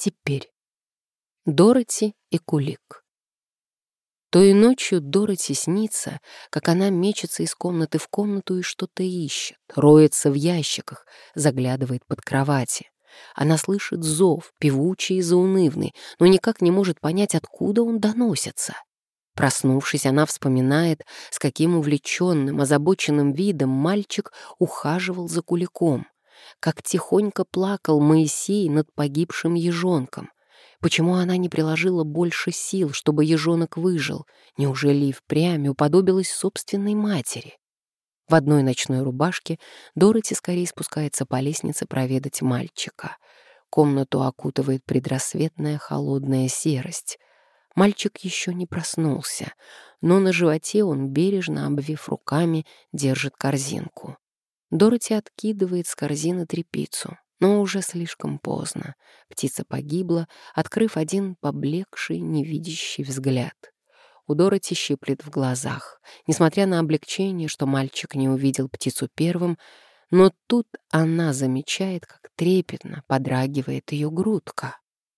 Теперь. Дороти и Кулик. Той ночью Дороти снится, как она мечется из комнаты в комнату и что-то ищет, роется в ящиках, заглядывает под кровати. Она слышит зов, певучий и заунывный, но никак не может понять, откуда он доносится. Проснувшись, она вспоминает, с каким увлеченным, озабоченным видом мальчик ухаживал за Куликом, как тихонько плакал Моисей над погибшим ежонком. Почему она не приложила больше сил, чтобы ежонок выжил? Неужели и впрямь уподобилась собственной матери? В одной ночной рубашке Дороти скорее спускается по лестнице проведать мальчика. Комнату окутывает предрассветная холодная серость. Мальчик еще не проснулся, но на животе он, бережно обвив руками, держит корзинку. Дороти откидывает с корзины тряпицу, но уже слишком поздно. Птица погибла, открыв один поблекший, невидящий взгляд. У Дороти щиплет в глазах, несмотря на облегчение, что мальчик не увидел птицу первым, но тут она замечает, как трепетно подрагивает ее грудка.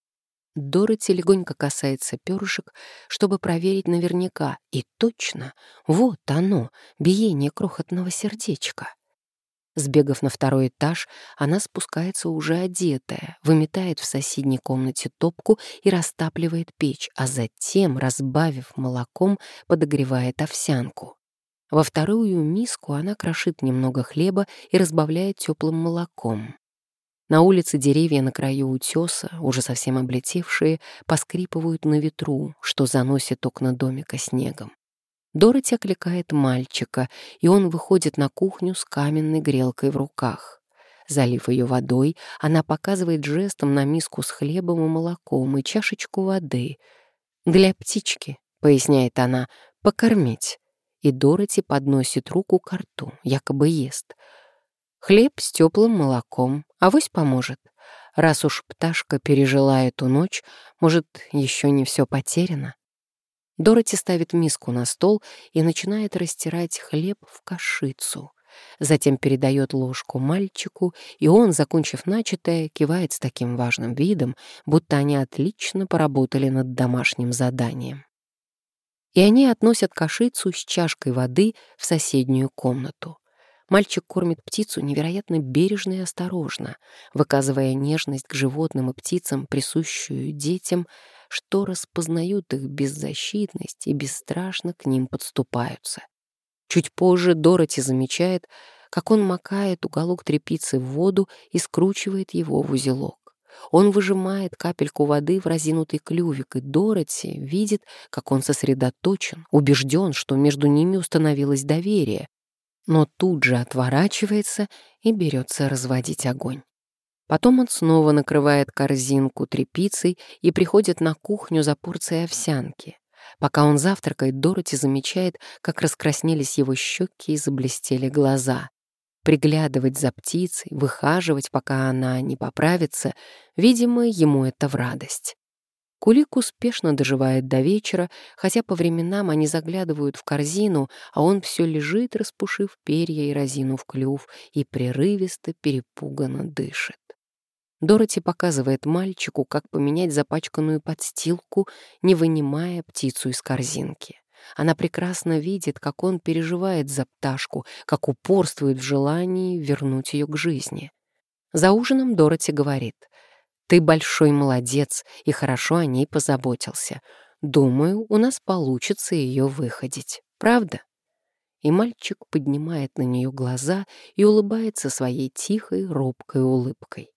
Дороти легонько касается перышек, чтобы проверить наверняка, и точно, вот оно, биение крохотного сердечка. Сбегав на второй этаж, она спускается уже одетая, выметает в соседней комнате топку и растапливает печь, а затем, разбавив молоком, подогревает овсянку. Во вторую миску она крошит немного хлеба и разбавляет теплым молоком. На улице деревья на краю утеса, уже совсем облетевшие, поскрипывают на ветру, что заносит окна домика снегом. Дороти окликает мальчика, и он выходит на кухню с каменной грелкой в руках. Залив ее водой, она показывает жестом на миску с хлебом и молоком и чашечку воды. «Для птички», — поясняет она, — «покормить». И Дороти подносит руку к рту, якобы ест. Хлеб с теплым молоком, авось поможет. Раз уж пташка пережила эту ночь, может, еще не все потеряно. Дороти ставит миску на стол и начинает растирать хлеб в кашицу. Затем передает ложку мальчику, и он, закончив начатое, кивает с таким важным видом, будто они отлично поработали над домашним заданием. И они относят кашицу с чашкой воды в соседнюю комнату. Мальчик кормит птицу невероятно бережно и осторожно, выказывая нежность к животным и птицам, присущую детям, что распознают их беззащитность и бесстрашно к ним подступаются. Чуть позже Дороти замечает, как он макает уголок тряпицы в воду и скручивает его в узелок. Он выжимает капельку воды в разинутый клювик, и Дороти видит, как он сосредоточен, убежден, что между ними установилось доверие, но тут же отворачивается и берется разводить огонь. Потом он снова накрывает корзинку тряпицей и приходит на кухню за порцией овсянки. Пока он завтракает, Дороти замечает, как раскраснелись его щеки и заблестели глаза. Приглядывать за птицей, выхаживать, пока она не поправится, видимо, ему это в радость. Кулик успешно доживает до вечера, хотя по временам они заглядывают в корзину, а он все лежит, распушив перья и разинув клюв, и прерывисто, перепуганно дышит. Дороти показывает мальчику, как поменять запачканную подстилку, не вынимая птицу из корзинки. Она прекрасно видит, как он переживает за пташку, как упорствует в желании вернуть ее к жизни. За ужином Дороти говорит: «Ты большой молодец и хорошо о ней позаботился. Думаю, у нас получится ее выходить. Правда?» И мальчик поднимает на нее глаза и улыбается своей тихой, робкой улыбкой.